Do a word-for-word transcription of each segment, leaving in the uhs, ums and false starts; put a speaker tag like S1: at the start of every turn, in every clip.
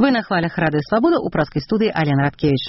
S1: Вы на хвалях Радыё Свабода, у праскай студыі Алена Радкевіч.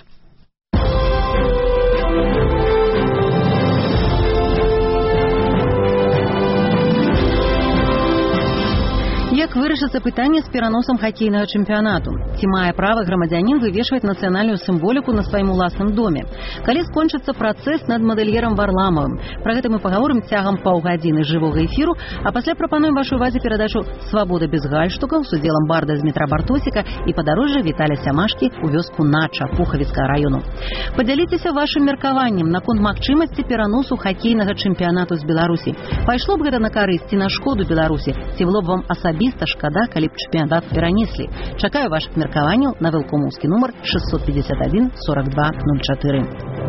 S1: Як вырашыцца пытанне з пераносам хакейнага чэмпіянату? Ці мае права грамадзянін вывешваць нацыянальную сімволіку на сваім уласным доме? Калі скончыцца працэс над мадэльерам Варламавым? Пра гэта мы пагаворым цягам паўгадзіны жывога эфіру, а пасля прапануем вашай увазе перадачу «Свабода без гальштукаў» з удзелам барда Змітра Бартосіка і падарожжа Віталя Сямашкі ў вёску Нача Пухавіцкага раёну. Падзяліцеся вашым меркаваннем наконт магчымасці пераносу хакейнага чэмпіянату з Беларусі. Пайшло б гэта на карысць ці на шкоду Беларусі? Ці было б вам асабіста шкада, калі б чэмпіянат перанеслі? Чакаю вашых меркаванняў на вэлкомаўскі нумар шестьсот пятьдесят один сорок два ноль четыре.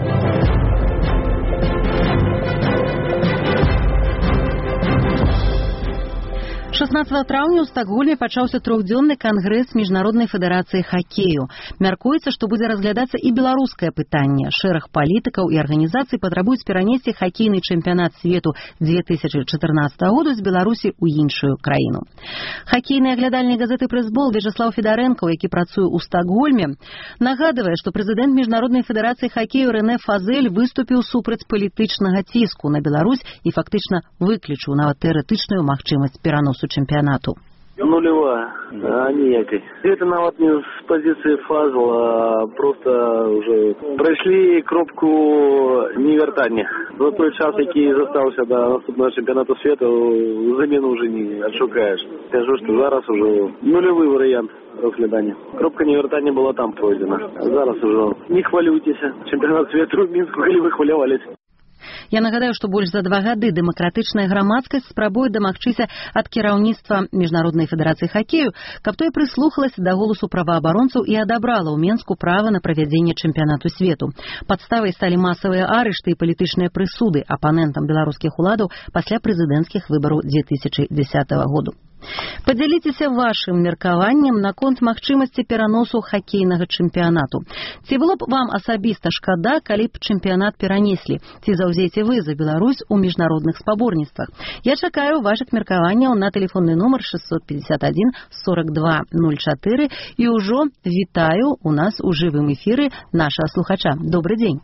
S1: шаснаццатага траўня ў Стакгольме пачаўся трохдзённы кангрэс міжнароднай федэрацыі хакею. Мяркуецца, што будзе разглядацца і беларускае пытанне. Шэраг палітыкаў і арганізацый патрабуюць перанесці хакейны чэмпіянат свету две тысячи чатырнаццатага году з Беларусі ў іншую краіну. Хакейны аглядальнік газеты «Прэсбол» Вячеслав Федарэнкаў, які працуе ў Стакгольме, нагадвае, што прэзідэнт міжнароднай федэрацыі хакею Рэнэ Фазель выступіў супраць палітычнага ціску на Беларусь і фактычна выключыў нават тэарэтычную магчымасць пераносу чемпионату.
S2: Нулевая, а ніякай. Это нават не з пазіцыі фазла, а просто уже прайшлі кропку невяртання. За той час, які застаўся до наступного чемпіонату свету, замену уже не адшукаеш. Скажу, что зараз уже нулевый варыянт розглядання. Кропка невяртання была там пройдена. Зараз уже не хвалюйтеся. Чемпіонат свету в Мінску, калі вы хвалявались.
S1: Я нагадаю, што больш за два гады дэмакратычная грамадскасць спрабуе дамагчыся ад кіраўніцтва Міжнароднай федэрацыі хакею, каб той прыслухалася да голасу праваабаронцаў і адабрала ў Менску права на правядзенне чэмпіянату свету. Падставай сталі масавыя арышты і палітычныя прысуды апанентам беларускіх уладаў пасля прэзідэнцкіх выбараў две тысячи десятого году. Падзяліцеся вашым меркаваннем наконт магчымасці пераносу хакейнага чэмпіянату. Ці было б вам асабіста шкада, калі б чэмпіянат перанеслі? Ці заўзеце вы за Беларусь у міжнародных спаборніцтвах? Я чакаю вашых меркаванняў на тэлефонны нумар шестьсот пятьдесят один сорок два ноль четыре і ўжо вітаю у нас у жывым эфіры нашага слухача. Добрый дзень.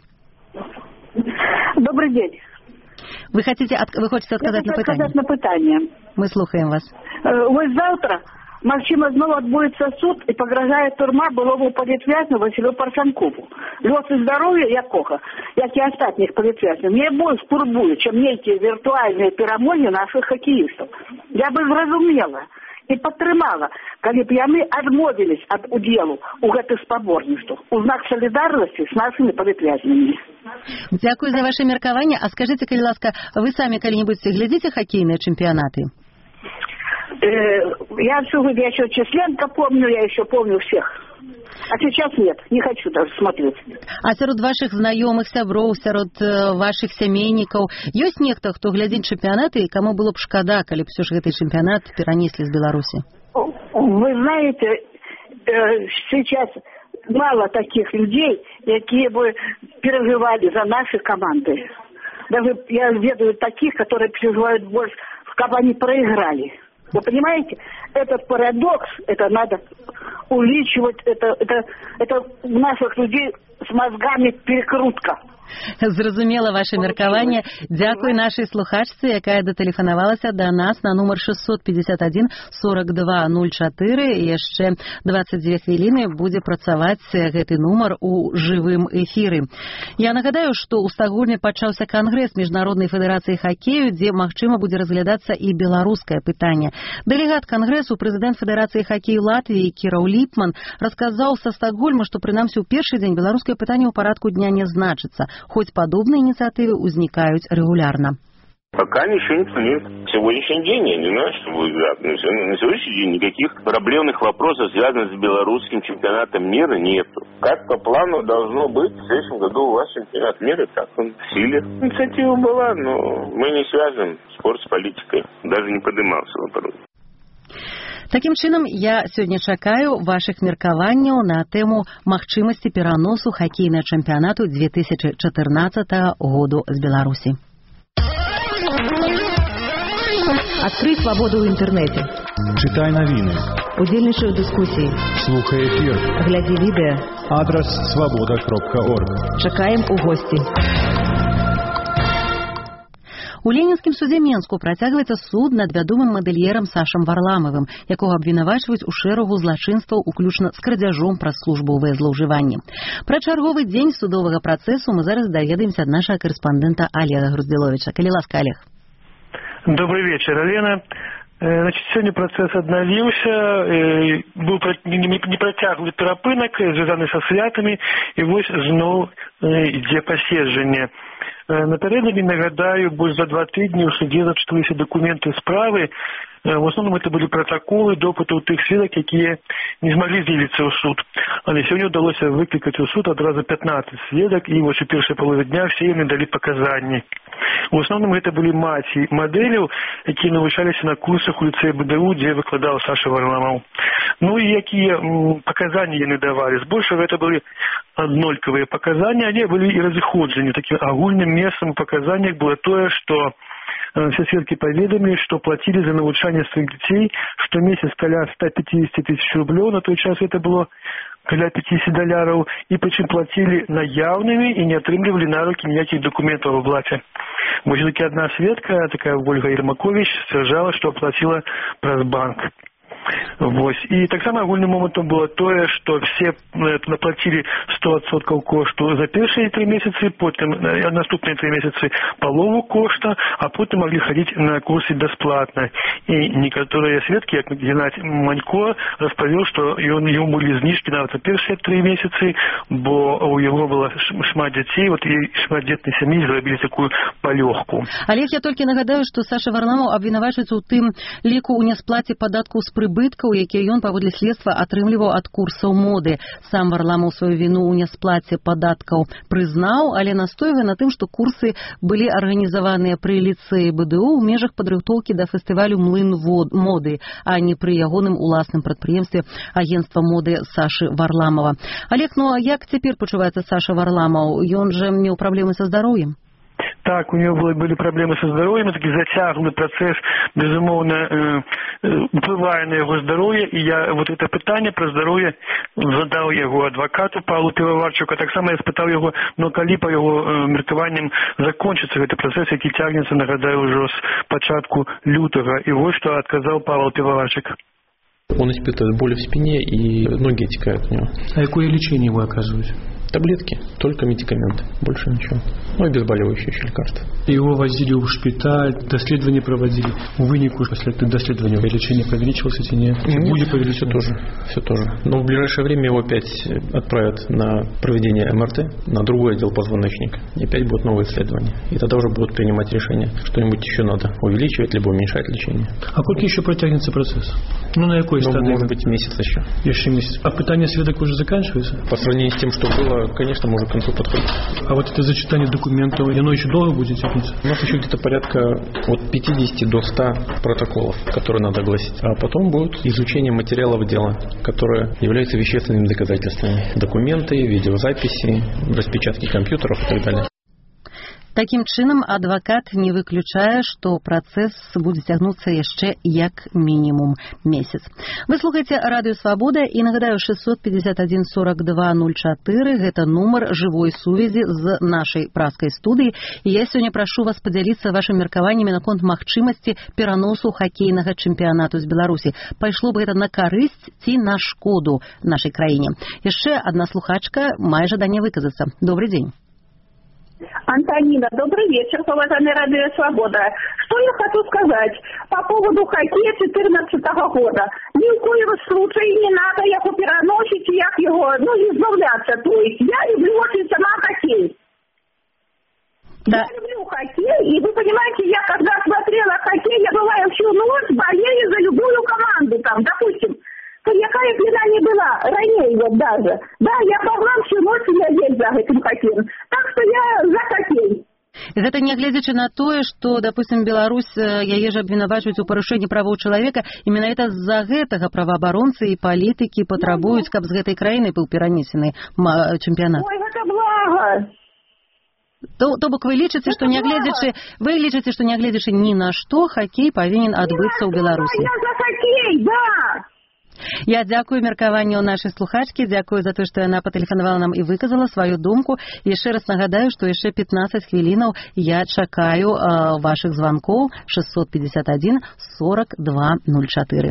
S3: Добрый день.
S1: Вы хотите, от, вы хотите отказать
S3: Я
S1: на пытание?
S3: отказать на пытание.
S1: Мы слухаем вас.
S3: Ось завтра, магчыма, зноў адбудзецца суд і пагражае турма былому палітвязну Васілю Парфянкову. Лёс і здароўе якога, як і астатніх палітвязняў, мне больш турбуе, чым нейкія віртуальныя перамогі нашых хакеістаў. Я бы зразумела і падтрымала, калі б яны адмовілись ад удзелу ў гэтых спаборніцтвах у знак салідарнасці з нашымі палітвязнямі.
S1: Дзякую за ваше меркаванне. А скажите, калі ласка, вы сами калі-нибудь глядзіце хоккейные чемпионаты?
S3: Я всю я еще численко помню, я еще помню всех. А сейчас нет, не хочу даже смотреть.
S1: А сярод ваших знаёмых, сяброў, сярод ваших сямейнікаў ёсць нехта, хто глядзіць чэмпіянаты і каму было б шкада, калі б все ж гэты чэмпіянат перанеслі з Беларусі?
S3: Вы знаете, сейчас мало таких людей, которые бы переживали за наши команды. Даже я ведаю таких, которые переживают больше, как бы они проиграли. Вы понимаете? Этот парадокс, это надо увеличивать, это, это, это у наших людей с мозгами перекрутка.
S1: Зразумела ваше меркаванне. Дзякуй нашай слухачцы, якая датэлефанавалася да нас на нумар шестьсот пятьдесят один сорок два ноль четыре. І яшчэ двадцать две хвіліны будзе працаваць гэты нумар у жывым эфіры. Я нагадаю, што ў Стакгольме пачаўся кангрэс Міжнароднай федэрацыі хакею, дзе, магчыма, будзе разглядацца і беларускае пытанне. Дэлегат кангрэсу, прэзідэнт федэрацыі хакею Латвіі Кіраў Ліпман расказаў са Стакгольма, што прынамсі ў першы дзень беларускае пытанне ў парадку дня не значыцца, хоть подобные инициативы возникают регулярно.
S4: Пока ничего не нет. Сегодняшний день, я не знаю, что будет завтра. На сегодняшний день никаких проблемных вопросов, связанных с белорусским чемпионатом мира, нет. Как по плану должно быть в следующем году у вас чемпионат мира, так он в силе. Инициатива была, но мы не связываем спорт с политикой. Даже не поднимался вопрос.
S1: Таким чынам, я сёння чакаю вашых меркаванняў на тэму магчымасці пераносу хакейнага чэмпіянату две тысячи чатырнаццатага году з Беларусі. Адкрый свабоду ў інтэрнэце.
S5: Чытай навіны.
S1: Удзельнічай у дыскусіі.
S5: Слухай эфір.
S1: Глядзі відэа.
S5: Адрас свабода кропка орг.
S1: Чакаем у госці. У Ленінскім судзе Менску працягваецца суд над вядомым мадэльерам Сашам Варламавым, якога абвінавачваюць у шэрагу злачынстваў, уключна з крадзяжом праз службу ў злоўжыванні. Пра чарговы дзень судовага працэсу мы зараз даведаемся ад нашага карэспандэнта Олега Груздзіловіча. Калі ласка, Олег.
S6: Добрый вечер, Алена. Значит, сегодня процесс обновился, был непротяглый перапынак, звязаны со святами, и вот зноў ідзе паседжанне. Напярэдадні, нагадаю, больш за два тыдні ў судзе зачытваліся дакументы справы. В основном это были протоколы допытаў тых сведак, якія не змаглі з'явіцца ў суд. Але сёння ўдалося выклікаць у суд адразу пятнаццаць сведак, і вось у першай палове дня все яны далі паказанні. В основном это были маці мадэляў, якія навучаліся на курсах у ліцэі БДУ, дзе выкладаў Саша Варламаў. Ну і якія паказанні яны давалі. Збольшага это былі аднолькавыя паказанні, але былі і разыходжанні. Такім агульным месцам у паказаннях было тое, што все сведки поведомили, что платили за навучание своих детей, что месяц каля ста пятидесяти тысяч рублей, на тот час это было каля пятьдесят долларов, и причем платили наявными и не отрымливали на руки никаких документов в оплате. Вот все-таки одна сведка, такая Ольга Ермакович, стверджала, что оплатила праз банк. Вось. І таксама агульным момантам было тое, што все наплатили сто адсоткаў кошту за першыя три месяцы, потым наступныя три месяцы палову кошта, а потым маглі хадзіць на курсы бясплатна. І некаторыя сведкі, як Геннадзь Манько, распавёў, што ён ему былі зніжкі нават за першыя три месяцы, бо у яго было шмат дзяцей, вот і шматдзетнай сям'і зрабілі такую палёгку.
S1: Олег, я толькі нагадаю, што Саша Варламаў абвінавачваецца ў тым ліку ў нясплаце падаткаў з прыбыткаў, якія ён паводле следства атрымліваў ад курсаў моды. Сам Варламаў сваю віну ў нясплаце падаткаў прызнаў, але настойвае на тым, што курсы былі арганізаваныя пры ліцэі БДУ ў межах падрыхтоўкі да фестывалю «Млын моды», а не пры ягоным уласным прадпрыемстве агенцтва моды Сашы Варламава. Олег, ну а як цяпер пачуваецца Саша Варламаў? Ён жа меў праблемы са здароўем?
S6: Так, у него были, были проблемы со здоровьем, это затягнутый процесс, безумовно, э, уплывая на его здоровье, и я вот это питание про здоровье задал его адвокату Павлу Пивоварчуку, так само я спытал его, но коли по его э, меркаванням закончится этот процесс, який тягнется, нагадаю, уже с початку лютого, и вот что отказал Павел Пивоварчук.
S7: Он испытывает боли в спине и ноги отекают у него.
S5: А какое лечение вы оказываете?
S7: Таблетки, только медикаменты, больше ничего. Ну и обезболивающие еще лекарства.
S5: Его возили в шпиталь, доследования проводили. В вынику после доследования лечение повеличилось, эти не будет повеличиваться.
S7: Все тоже, все тоже. Но в ближайшее время его опять отправят на проведение эм эр тэ, на другой отдел позвоночника. И опять будут новые исследования. И тогда уже будут принимать решение, что-нибудь еще надо увеличивать, либо уменьшать лечение.
S5: А сколько еще протянется процесс? Ну на какой стадии?
S7: Ну, может быть, месяц еще.
S5: Еще месяц. А пытание сведок уже заканчивается?
S7: По сравнению с тем, что было, конечно, может к концу подходить.
S5: А вот это зачитание документов, оно еще долго будет тянуться?
S7: У нас еще где-то порядка от пятидесяти до ста протоколов, которые надо огласить. А потом будет изучение материалов дела, которые являются вещественными доказательствами. Документы, видеозаписи, распечатки компьютеров и так далее.
S1: Такім чынам, адвакат не выключае, што працэс будзе цягнуцца яшчэ як мінімум месяц. Вы слухаеце Радыё Свабода і нагадаю шестьсот пятьдесят один сорок два ноль четыре гэта нумар жывой сувязі з нашай праскай студыі. І я сёння прашу вас падзяліцца вашымі меркаваннямі наконт магчымасці пераносу хакейнага чэмпіянату з Беларусі. Пайшло бы гэта на карысць ці на шкоду нашай краіне. Яшчэ адна слухачка мае жаданне выказацца. Добрый дзень.
S3: Антонина, добрый вечер, уважаемый Радио Свобода. Что я хочу сказать по поводу хоккея две тысячи четырнадцатого года. Ни в коем случае не надо его переносить, як его, ну, избавляться. То есть я люблю очень сама хоккей. Да. Я люблю хоккей, и вы понимаете, я когда смотрела хоккей, я бываю всю ночь, болею за любую команду, там, допустим, какая длина не была, ранее вот даже. Да, я могла всю ночь глядеть за этим хоккеем. Так что я за хоккей.
S1: Гэта нягледзячы на тое, што, допустим, Беларусь, яе ж абвінавачваюць у парушэнні правоў чалавека, і менавіта з-за гэтага праваабаронцы і палітыкі патрабуюць, каб з гэтай краіны быў перанесены чэмпіянат.
S3: Ой, гэта блага.
S1: То, то бок вы лічыце, што нягледзячы вы лічыце, што нягледзячы ні на што, хакей павінен адбыцца ў Беларусі.
S3: Я за хоккей, да!
S1: Я дзякую меркаванню нашай слухачкі, дзякую за тое, што яна патэлефанавала нам і выказала сваю думку. Яшчэ раз нагадаю, што яшчэ пятнаццаць хвілінаў я чакаю э, вашых званкоў шестьсот пятьдесят один сорок два ноль четыре.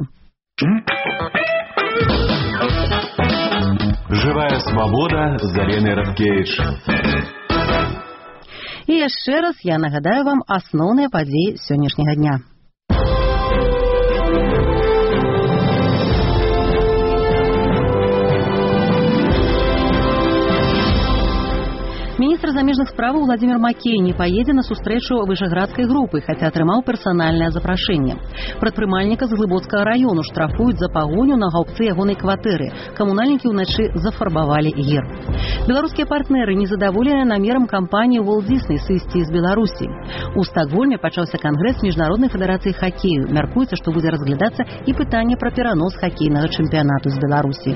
S8: Живая свобода з Аленай Радкевіч.
S1: І яшчэ раз я нагадаю вам асноўныя падзеі сённяшняга дня. Міністр замежных справаў Владзімір Макей не паедзе на сустрэчу вышэградскай групы, хаця атрымаў персанальнае запрашэнне. Прадпрымальніка з Глыбоцкага раёну штрафуюць за пагоню на гаўбцы ягонай кватэры. Камунальнікі ўначы зафарбавалі герб. Беларускія партнеры незадаволеныя намерам кампаніі Walt Disney сысці з Беларусі. У Стакгольме пачаўся кангрэс міжнароднай федэрацыі хакею. Мяркуецца, што будзе разглядацца і пытанне пра перанос хакейнага чэмпіянату з Беларусі.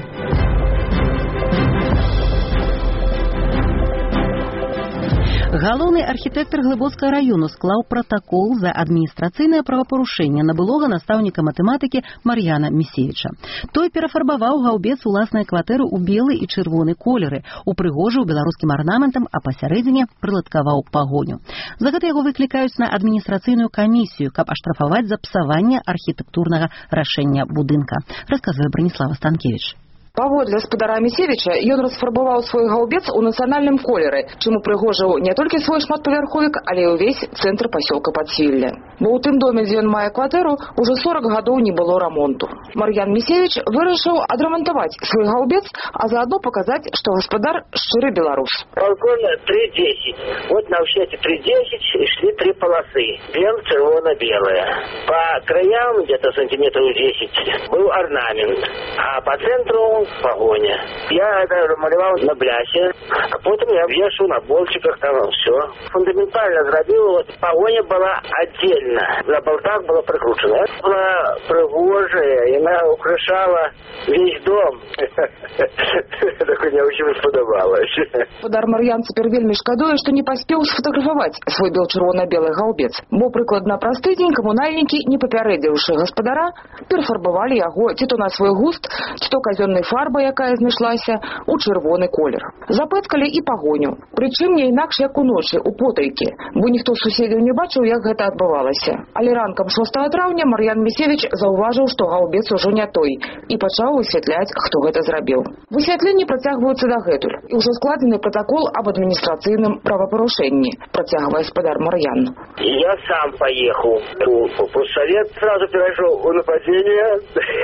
S1: Галоўны архітэктар Глыбоцкага раёну склаў пратакол за адміністрацыйнае правапарушэнне на былога настаўніка матэматыкі Мар'яна Місевіча. Той перафарбаваў гаўбец уласнай кватэры ў белы і чырвоны колеры, упрыгожыў беларускім арнаментам, а пасярэдзіне прыладкаваў пагоню. За гэта яго выклікаюць на адміністрацыйную камісію, каб аштрафаваць за псаванне архітэктурнага рашэння будынка, расказвае Браніслава Станкевіч.
S9: Паводле спадара Місевіча, ён расфарбаваў свой гаўбец у нацыянальным колеры, чым упрыгожыў не толькі свой шматпавярховік, але і ўвесь цэнтр пасёлка Падсвілля. Бо ў тым доме, дзе ён мае кватэру, ужо сорок гадоў не было рамонту. Мар'ян Місевіч вырашыў адрамантаваць свой гаўбец, а заадно паказаць, што гаспадар шчыры беларус.
S10: Балкон три десять. Вот на ўсеце три десять шли три полосы. Бел, червоно-белая. По краям, где-то сантиметров десять, был орнамент. А по центру погоня. Я это малевал на блясе, а потом я вешу на болтиках, там все. Фундаментально зробил, вот погоня была отдельно. На болтах была прикручена. Была пригожая, и она украшала весь дом. Так мне очень сподобалось.
S9: Гаспадар Мар'ян цяпер вельмі шкадуе, што не паспеў сфотаграфаваць свой бел-чырвона-белы гаўбец. Бо прыкладна праз тыдзень камунальнікі, не папярэдзіўшы гаспадара, перафарбавалі яго ці то на свой густ, ці то казённай фарба, якая знайшлася, у чырвоны колер. Запэцкалі і пагоню. Прычым не інакш, як уночы, у потайкі, бо ніхто з суседзяў не бачыў, як гэта адбывалася. Але ранкам шостага траўня Мар'ян Місевіч заўважыў, што гаўбец ужо не той, і пачаў высвятляць, хто гэта зрабіў. Высвятленні працягваюцца дагэтуль, і ўжо складзены пратакол об адміністрацыйным правапарушэнні, працягвае спадар Мар'ян.
S10: Я сам поехал в постсовет, сразу перешел в нападение.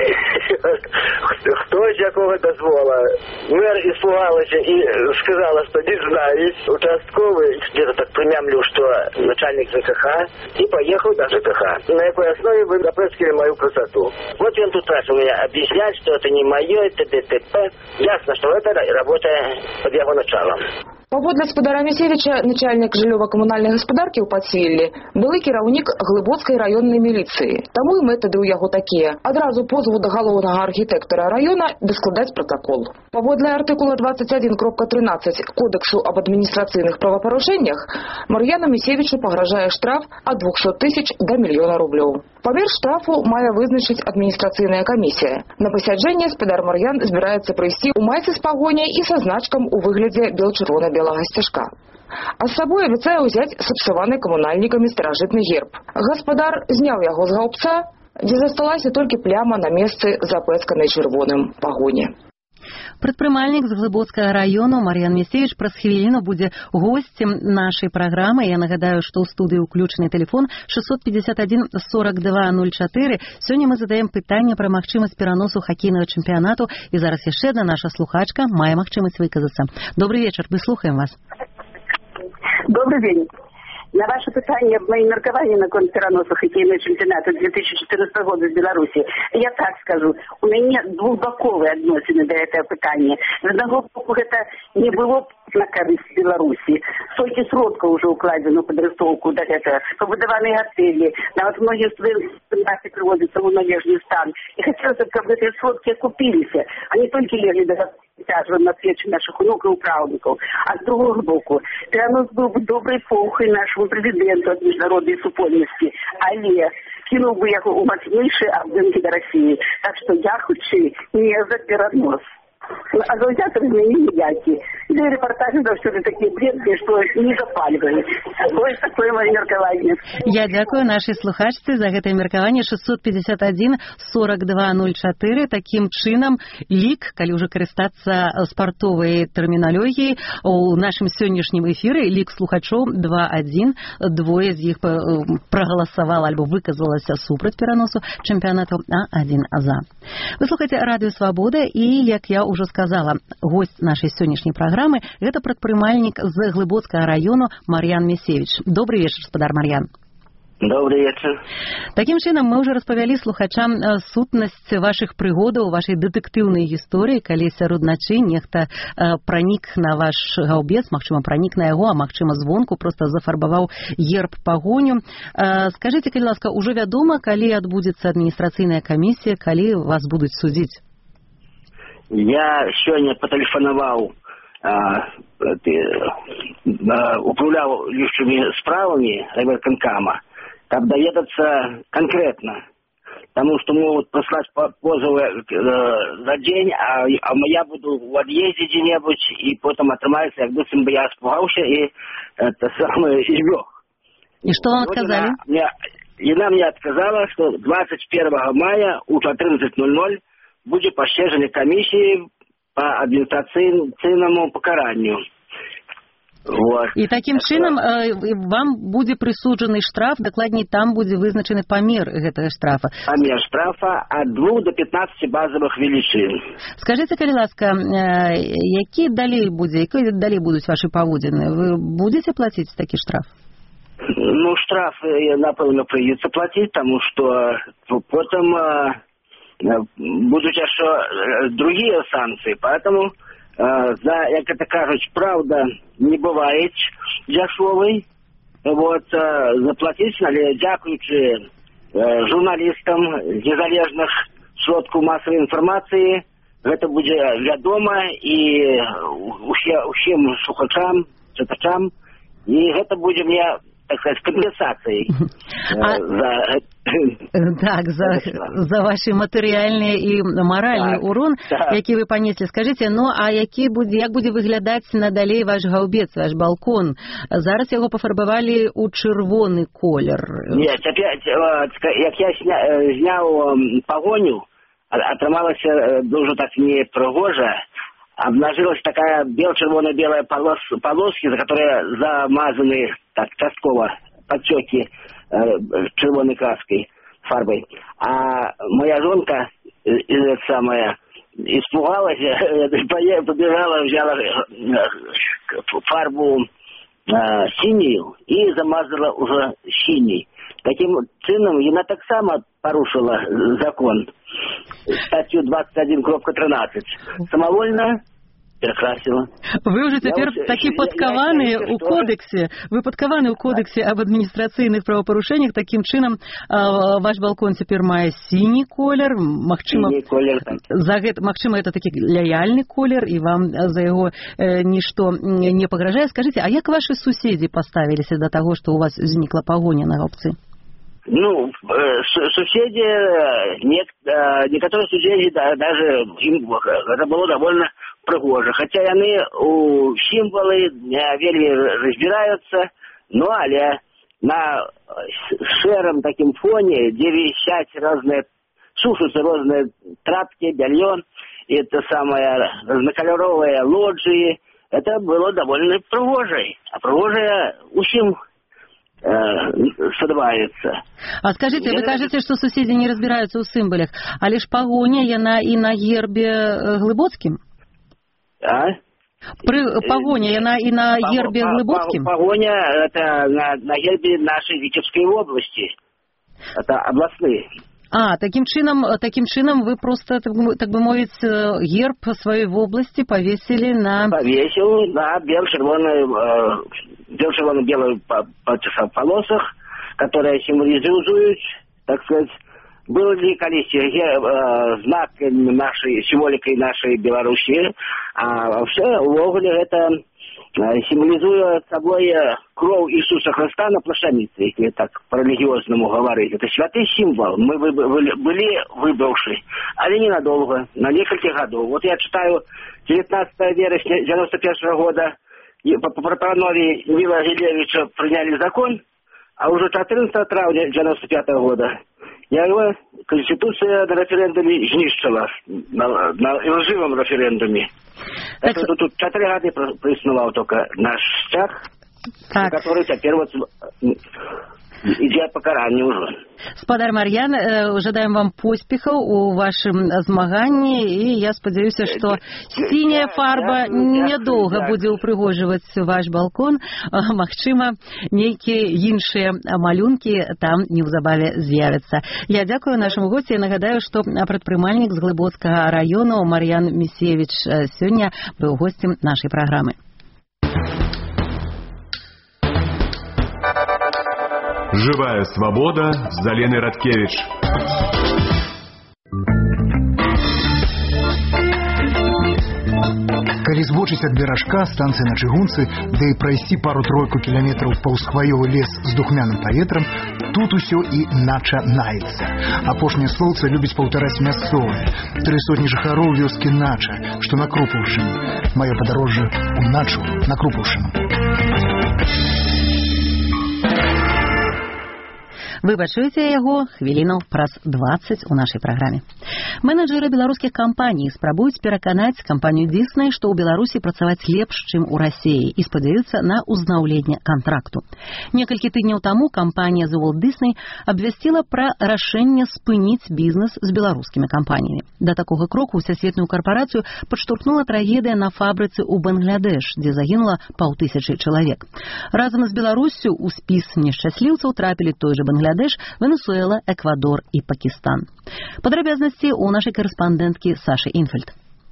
S10: Кто из якого дозвола? Мэр испугалась и сказала, что не знает. Участковый где-то так примямлил, что начальник ЖКХ, и поехал до ЖКХ. На какой основе вы запрыскали мою красоту? Вот он тут начал мне объяснять, что это не мое, это ДТП. Ясно, что это работа под его началом.
S9: Паводле спадара Місевіча, начальник жыллёва-камунальнай гаспадаркі ў Падсвіллі, былы кіраўнік Глыбоцкай раённай міліцыі. Таму і метады ў яго такія. Адразу позву да галоўнага архітэктара раёна ды складаць пратакол. Паводле артыкула двадцать один тринадцать Кодексу об адміністрацыйных правапарушэннях, Мар'яну Місевічу пагражае штраф ад двухсот тысяч да мільёна рублёў. Памер штрафу мае вызначыць адміністрацыйная камісія. На пасяджэнне спадар Мар'ян збіраецца прыйсці ў майцы з пагоняй і са значкам у выглядзе бел-чырвона-белага сцяжка. А з сабой абяцае ўзяць сапсаваны камунальнікамі старажытны герб. Гаспадар зняў яго з гаўбца, дзе засталася толькі пляма на месцы запэцканай чырвоным пагоні.
S1: Прадпрымальнік з Глыбоцкага раёну Мар'ян Місевіч праз хвіліну будзе госцем нашай праграмы. Я нагадаю, што ў студыі ўключаны тэлефон шестьсот пятьдесят один сорок два ноль четыре. Сёння мы задаем пытанне пра магчымасць пераносу хакейнага чэмпіянату, і зараз яшчэ адна наша слухачка мае магчымасць выказацца. Добрый вечар, мы слухаем вас.
S3: Добрый день. На ваше питание об моем мерковании на конт переноса хоккейного чемпионата две тысячи четырнадцатого года в Беларуси, я так скажу, у меня двухбоковые отношения до этого питания. З одного боку, это не было на користь Беларуси. Столько сродков уже укладено под рисовку, да, это, побудованные отели, нават многие студенты приводятся в належный стан. И хотелось, чтобы эти сродки окупились, они только легли до на плечи наших внуков и правнуков. А с другого боку, перенос был бы доброй похой нашему президенту от международной супольности, але кинул бы его у мощнейшей обдымки до России. Так что я худший не за перенос. А организаторы изменили яки. Да и репортажи, да, все такие бредные, что не запаливают. Ось такое мое меркование.
S1: Я дякую нашей слухачцы за гэтае меркаванне. Шестьсот пятьдесят один сорок два ноль четыре. Таким чынам лік, калі ўжо карыстацца спартовай тэрміналогіяй, у нашым сённяшнім эфіры лік слухачоў два адзін. Двое з іх прагаласавала альбо выказалася супраць пераносу чэмпіянату, а адзін за. Вы слухаеце Радыё Свабода, і, як я уже сказала, гость нашей сённяшняй праграмы – это прадпрымальнік з Глыбоцкага району Мар'ян Місевіч. Добрый вечер, гаспадар Мар'ян.
S2: Добрый вечер.
S1: Таким чынам, мы уже распавялі слухачам сутнасць вашых прыгодаў, вашай дэтэктыўнай гісторыі, калі сярод начы нехта пранік на ваш гаўбец, магчыма, пранік на яго, а магчыма, звонку проста зафарбаваў герб пагоню. Скажыце, калі ласка, ужо вядома, калі адбудзецца адміністрацыйная камісія, калі вас будуць судзіць?
S11: Я сегодня потелефоновал, управлял лишними справами райвиконкома, как доведаться конкретно. Потому что могут послать позовы за день, а, а я буду в отъезде где-нибудь, и потом отрывается, как будто бы я испугался и это самое избег.
S1: И что вам отказали?
S11: И она мне отказала, что двадцать первого мая у четырнадцать ноль ноль будет пощажение комиссии по административному покаранию. Вот.
S1: И таким чынам э, вам будзе прысуджаны штраф, дакладней там будзе вызначаны памер гэтага штрафа.
S11: Памер штрафа от двух до пятнадцати базовых величин.
S1: Скажите, калі ласка, э, які далей будзе, які далей будуць ваши паводзіны? Вы будете платить такі штраф?
S11: Ну, штраф, напэўна, придется платить, потому что потом э, будут еще другие санкции, поэтому за, як это кажуть, правда не бывает дешевой. Вот, заплатить, але дякуючи журналистам незалежных сродков массовой информации, это будет вядома и усім слухачам, читачам, и это будет мне, так сказать, компенсацией
S1: а...
S11: за...
S1: Так, за, за ваши матэрыяльныя і маральны
S11: так,
S1: урон,
S11: так.
S1: які вы панеслі. Скажите, ну а які будзе, як будзе выглядаць надалей ваш гаўбец, ваш балкон? Зараз яго пафарбавалі ў чырвоны колер.
S11: Нет, опять, як я зняў пагоню, атрымалася дуже так непрыгожа, обнажилась такая бел-червоно-белая полос, полоски, за которые замазаны так частково подтеки э, червоной краской, фарбой. А моя жонка, э, э, самая, испугалась, э, побежала, взяла э, фарбу э, синюю и замазала уже синей. Таким чином, она так само порушила закон, статью двадцать один тринадцать. Самовольно перекрасила.
S1: Вы уже теперь я таки подкованные у кодексе, вы подкованные у кодексе об административных правопорушениях, таким чином э, ваш балкон теперь мае синий колер, магчыма, за гэта, магчыма, это таки лояльный колер, и вам за его э, ничто не погрожает. Скажите, а як ваши соседи поставились до того, что у вас возникла погоня на гаўбцы?
S11: Ну, соседи, нет, некоторые соседи даже им это было довольно прыгожа. Хотя яны у символы вельмі разбираются, но але на шэрым таким фоне, где висят разные, сушатся разные трапки, бельон, и это самое разноколеровые лоджии, это было довольно прыгожей. А прыгожая усім садваецца.
S1: А скажите, вы кажете, что соседи не разбираются у символах, а лишь погоня яна и на гербе Глыбоцким?
S11: А?
S1: Пры, погоня яна и на гербе Глыбоцким?
S11: Погоня это на, на гербе нашей Витебской области. Это областные.
S1: А, таким чынам, таким чынам вы просто, так бы, так бы мовіць, герб сваёй вобласці павесілі на...
S11: Повесил на бело-червоной, бело-червоно-белой полосах, которые символизуют, так сказать, был ли колись знак нашей, символикой нашей Белоруссии, а вообще, увогуле, это символизует собой кровь Иисуса Христа на плащанице, если так по-религиозному говорить. Это святый символ. Мы были выбравши, але ненадолго, на несколько годов. Вот я читаю девятнадцатого вересня девяносто первого года по пропанове Нила Гилевича приняли закон, а уже четырнадцатого травня девяносто пятого года его Конституция на референдуме знищила, на, на лживом референдуме. Так что тут четыре года происнувал только наш стяг, который теперь вот ідзе пакаранне ўжо.
S1: Спадар Мар'ян, жадаем вам поспехаў у вашым змаганні, і я спадзяюся, што сіняя фарба нядоўга будзе ўпрыгожваць ваш балкон. Магчыма, нейкія іншыя малюнкі там неўзабаве з'явяцца. Я дзякую нашаму госці і нагадаю, што прадпрымальнік з Глыбоцкага раёну Мар'ян Місевіч сёння быў госцем нашай праграмы.
S8: Живая свобода з Аленой Радкевич.
S12: Калі збочыць ад беражка станцыі на чыгунцы, ды і прайсці пару-тройку кіламетраў паўз хваёвы лес з духмяным паветрам, тут усё і начанаецца. Апошняе слоўца любіць паўтараць мясцовыя. Тры сотні жыхароў вёскі Нача, што на Крупаўшчыне. Маё падарожжа ў Начу на Крупаўшчыну.
S1: Вы пачуеце яго хвілінаў праз дваццаць у нашай праграме. Менеджеры беларускіх кампаній спрабуюць пераканаць кампанію Disney, што ў Беларусі працаваць лепш, чым у Расіі, і спадзяюцца на ўзнаўленне кантракту. Некалькі тыдняў таму кампанія The Walt Disney абвясціла пра рашэнне спыніць бізнес з беларускімі кампаніямі. Да такога кроку ўсясветную карпарацыю падштурхнула трагедыя на фабрыцы ў Бангладеш, дзе загінула паўтысячы чалавек. Разам з Беларуссю ў спіс нешчасліўцаў трапілі той жа Бангладеш, Венесуэла, Эквадор и Пакистан. Падрабязнасці у нашай карэспандэнткі Сашы Інфельд.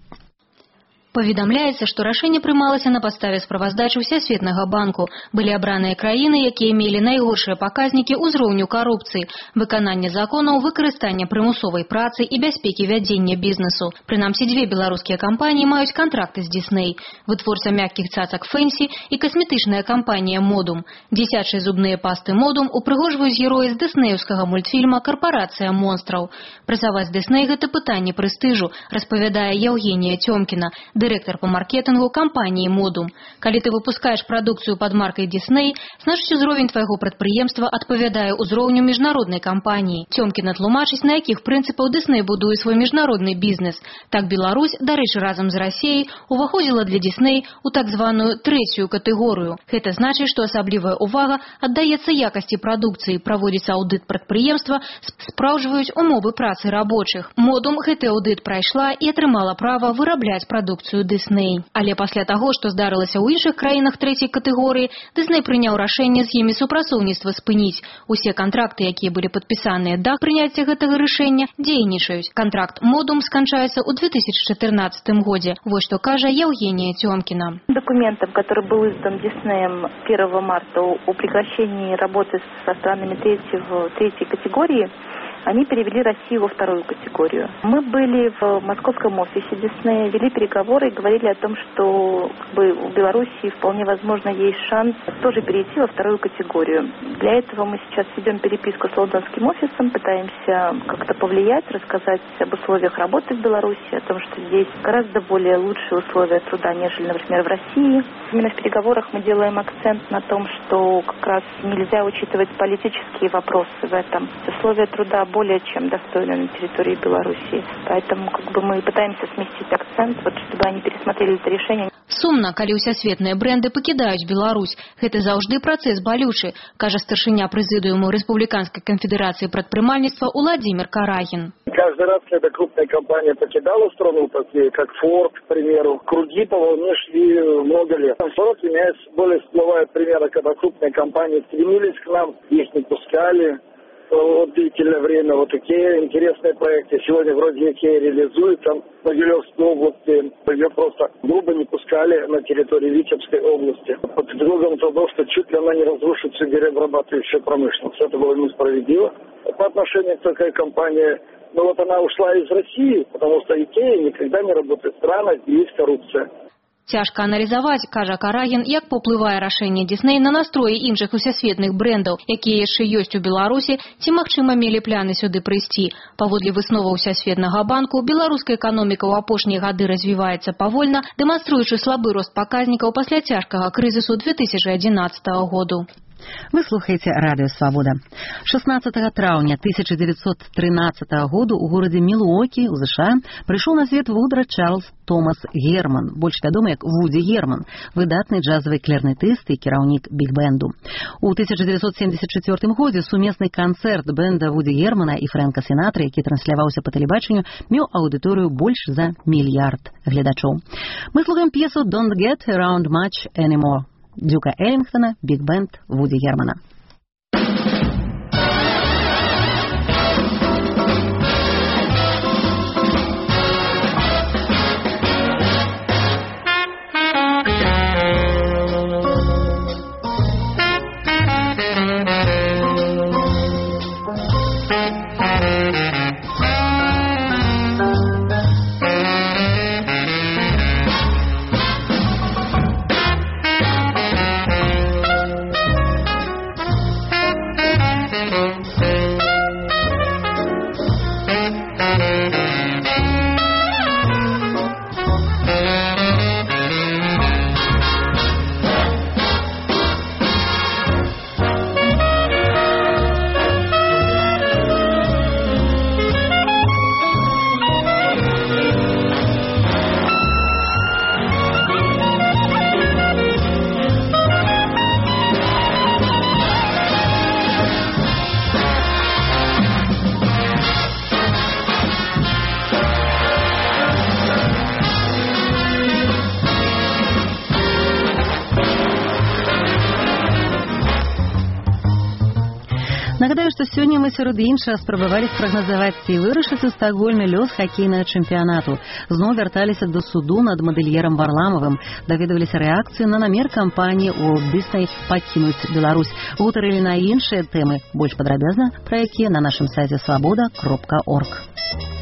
S13: Паведамляецца, што рашэнне прымалася на падставе справаздачы Всесветнага банку. Былі абраныя краіны, якія мелі найгоршыя паказнікі ўзроўню карупцыі, выканання законаў, выкарыстання прымусовай працы і бяспекі вядзення бізнесу. Прынамсі, дзве беларускія кампаніі маюць кантракты з Disney. Вытворца мяккіх цацак Фэнсі і касметычная кампанія Модум. Дзіцячыя зубныя пасты Модум упрыгожваюць героі з дыснеўскага мультфільма «Карпарацыя монстраў». Працаваць з Disney – гэта пытанне прэстыжу, распавядае Евгения Тёмкіна, директор по маркетингу компании Modum. Калі ты выпускаешь продукцию под маркой Disney, значит узровень твоего предприемства адпавядае узроўню международной компании. Тёмкіна тлумачыць, на якіх прынцыпаў Disney будуе свой международный бизнес. Так Беларусь, дарэчы, разом з Расіяй, уваходзіла для Disney у так званую трэцюю катэгорыю. Гэта значыць, што асаблівая увага аддаецца якасці прадукцыі, праводзіцца аўдыт прадпрыемства, спраўджваюць умовы працы рабочых. Modum гэты аўдыт прайшла і атрымала права вырабляць прадукцыю Disney. Але пасля таго, што здарылася ў іншых краінах трэцяй катэгорыі, Disney прыняў рашэнне з імі супрацоўніцтва спыніць. Усе кантракты, якія былі падпісаныя да прыняцця гэтага рашэння, дзейнічаюць. Кантракт Modum сканчаецца ў две тысячи четырнадцатом годзе. Вот что кажа Евгения Тёмкина.
S14: Документом, который был издан Disney первого марта о прекращении работы со странами третьей, третьей категории, они перевели Россию во вторую категорию. Мы были в московском офисе Disney, вели переговоры и говорили о том, что как бы, у Беларуси вполне возможно есть шанс тоже перейти во вторую категорию. Для этого мы сейчас ведем переписку с лондонским офисом, пытаемся как-то повлиять, рассказать об условиях работы в Беларуси, о том, что здесь гораздо более лучшие условия труда, нежели, например, в России. Именно в переговорах мы делаем акцент на том, что как раз нельзя учитывать политические вопросы в этом. Условия труда более чем достойны на территории Беларуси. Поэтому как бы мы пытаемся сместить акцент, вот, чтобы они пересмотрели это решение.
S13: Сумна, калі ўсясветныя бренды пакідаюць Беларусь. Гэта заўжды працэс балючы, кажа старшыня прэзідыуму Республиканской конфедерации предпринимательства Владимир Карагин.
S15: Каждый раз, когда крупная компания покидала страну, такие как Ford, к примеру, круги по волне шли много лет. сорок у меня есть более всплывают примеры, когда крупные компании стремились к нам, их не пускали. вот длительное время вот такие интересные проекты. Сегодня вроде Икея реализует там в Могилевской области. Ее просто грубо не пускали на территории Витебской области. Под предлогом того, что чуть ли она не разрушит всю перерабатывающую промышленность. Это было несправедливо по отношению к такой компании. Но вот она ушла из России, потому что Икея никогда не работает в странах, где есть коррупция.
S13: Цяжка аналізаваць, кажа Карагін, як паўплывае рашэнне Дисней на настроі іншых усесветных брэндаў, якія яшчэ ёсць у Беларусі, ці, магчыма, мелі пляны сюды прыйсці. Паводле высноваў Усесветнага банку, беларуская эканоміка ў апошнія гады развіваецца павольна, дэманструючы слабы рост паказнікаў пасля цяжкага крызісу две тысячи одиннадцатого году.
S1: Вы слухаете Радио Свобода. шестнадцатого траўня тысяча девятьсот тринадцатого году у городе Милуоки, у США, пришел на свет Вудро Чарльз Томас Герман, больш вядомы як Вуди Герман, выдатны джазовый кларнетыст и кіраўнік биг-бенду. У тысяча девятьсот семьдесят четвёртым годзе сумесны канцэрт бэнда Вуди Германа и Фрэнка Сінатры, які трансляваўся по тэлебачанню, меў аўдыторыю больш за мільярд гледачоў. Мы слухаем п'есу «Don't Get Around Much Anymore» Дюка Эллингтона, биг-бенд Вуди Германа. Нагадаю, што сёння мы сярод іншага спрабавалі спрагназаваць, ці вырашыць у Стакгольме лёс хакейнага чэмпіянату. Зноў вярталіся да суду над мадэльерам Варламавым, даведаваліся рэакцыю на намер кампаніі Уолт Дысней пакінуць Беларусь. Гутарылі на іншыя тэмы, больш падрабязна пра якія на нашым сайце свабода кропка орг.